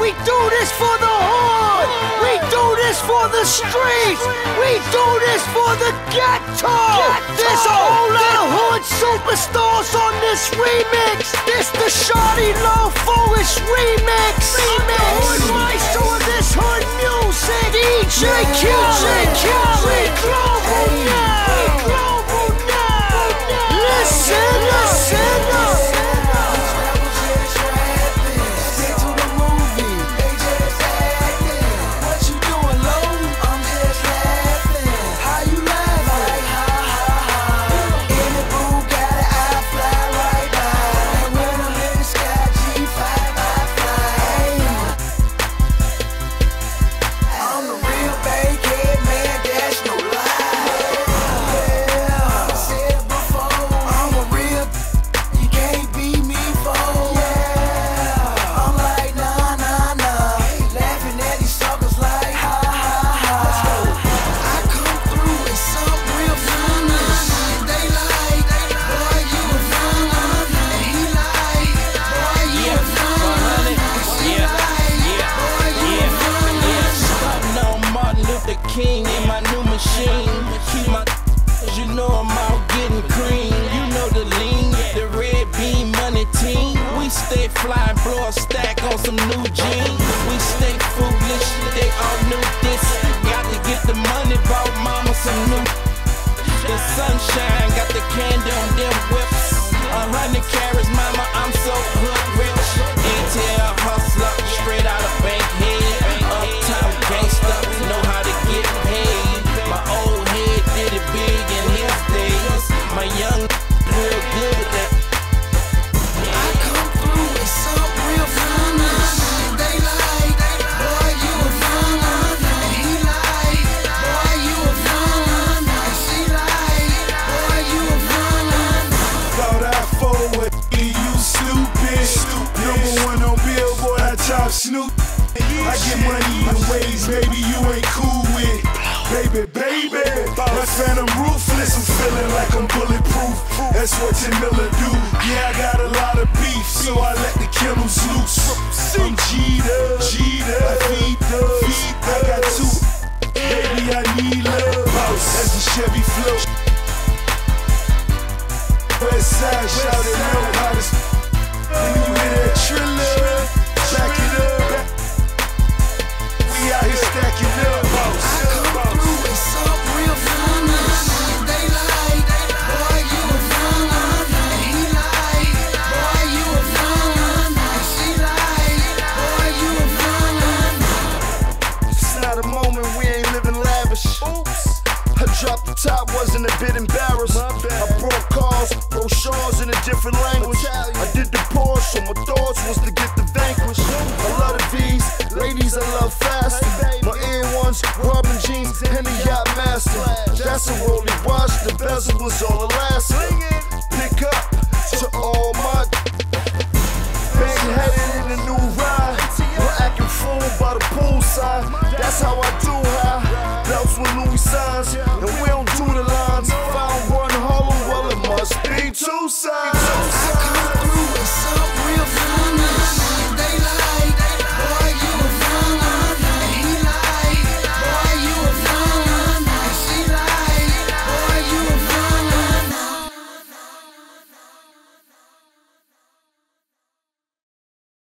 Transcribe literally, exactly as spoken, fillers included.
We do this for the hood. We do this for the streets. We do this for the ghetto. There's a whole lot of hood superstars on this remix. This the Shawty Love Forest remix. Remix. Hood maestro of this hood music. D J Q J Khaled. Global now. Global now. Listen, listen, listen. King in my new machine. Keep my, you know I'm out getting cream. You know the lean, the red beam money team. We stay fly, blow a stack on some new jeans. We stay foolish, they all knew this. Got to get the money, bought mama some new. The sunshine, got the candy on them whips. A hundred carats, mama, I'm so hood rich. Intel hustler, straight out of Bankhead. Uptown gangsta, know how to get paid. My old head did it big in his days. My young real good at that. I come through with some real finest. They like, boy, you a fun. And he like, boy, you a fun. And she like, boy, you a fun. Thought I forward, you stupid. Number one on Billboard, I chop Snoop. I get money in ways, baby, you ain't cool with. Baby, baby, my phantom ruthless. I'm feeling like I'm bulletproof. That's what your Miller do. Yeah, I got a lot of beef, so I let the kennels loose. I'm G'd up, G'd up, I feed thugs. I got two, baby, I need love. That's the Chevy flow. West side, shout it out, hottest. When you hear that Triller, back it up. We out here stacking up. I come through with some real finest. They like, boy, you a fun. And he like, boy, you a fun. And she like, boy, you a fun. It's not a moment, we ain't living lavish. Oops. I dropped the top, wasn't a bit embarrassed. I brought cars, brochures in a different language. I did the Porsche, so my thoughts was to get the Vanquish. I love the V's, ladies I love fast. My ear ones, Robin jeans, Henny Yacht Master. That's a Rollie watch, the bezel was all Alaska. Pick up to all my bang headed in a new ride. We're acting fool by the poolside. That's how I do high. Belts with Louis signs, and we don't do the lines. If I don't run hollow, well it must be two sides.